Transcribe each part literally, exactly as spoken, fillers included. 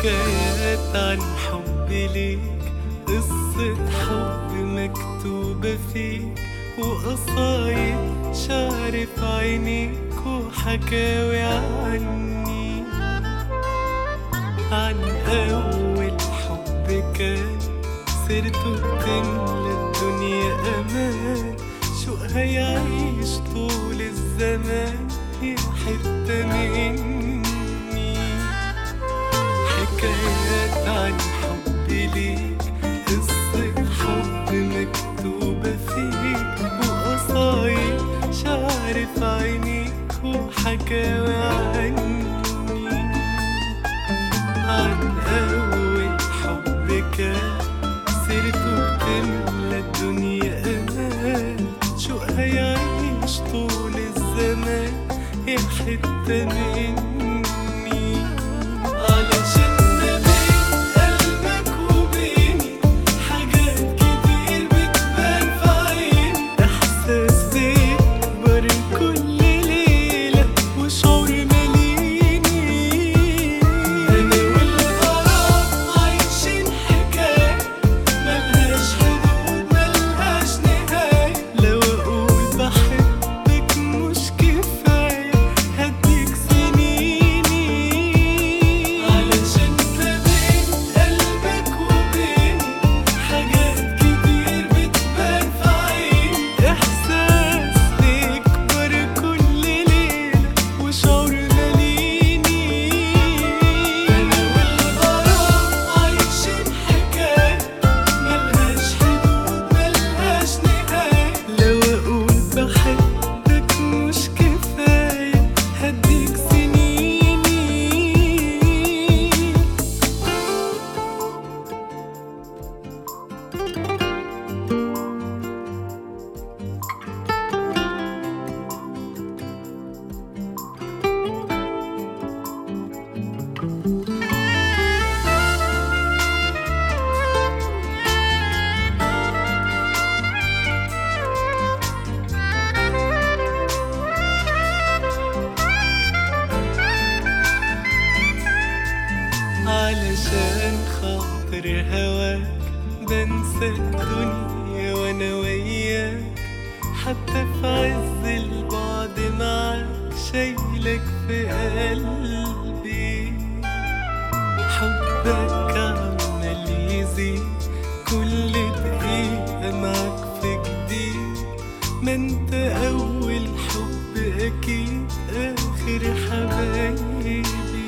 حكايات عن حبي ليك، قصة حب مكتوبة فيك، وقصايد شعر في عينيك، وحكاوي عني عن أول حب كان سيرته بتملى الدنيا أمان، شوق هيعيش طول الزمان يا حتة مني. حكايات عن حبي ليك، قصة حب مكتوبة فيك، وقصايد شعر في عينيك، وحكاوي عني عن أول حب كان سيرته بتملى الدنيا أمان، شوق هيعيش طول الزمان يا حتة مني. علشان ما بين قلبك وبيني حاجات كتير بتبان في عيني، إحساس بيكبر كل ليلة وشعور ماليني. أنا والغرام عايشين حكاية ملهاش حدود ملهاش نهاية، لو أقول بحبك مش كفاية هديك سنيني. علشان ما بين قلبك وبيني حاجات كتير بتبان في عيني، إحساس بيكبر كل ليلة وشعور ماليني. أنا والغرام عايشين حكاية ملهاش حدود ملهاش نهاية، لو أقول بحبك مش كفاية هديك سنيني. علشان خاطر هواك بنسى الدنيا وانا وياك، حتى في عز البعد معاك شايلك في قلبي. حبك عمال يزيد كل دقيقة معاك في جديد، ما انت أول حب أكيد آخر حبايبي.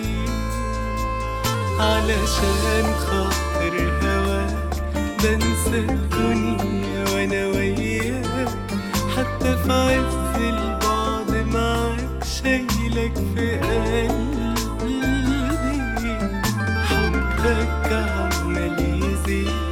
علشان خاطر هواك بنسى الدنيا وانا وياك، حتى في عز البعد معاك شايلك في قلبي. حبك عمال يزيد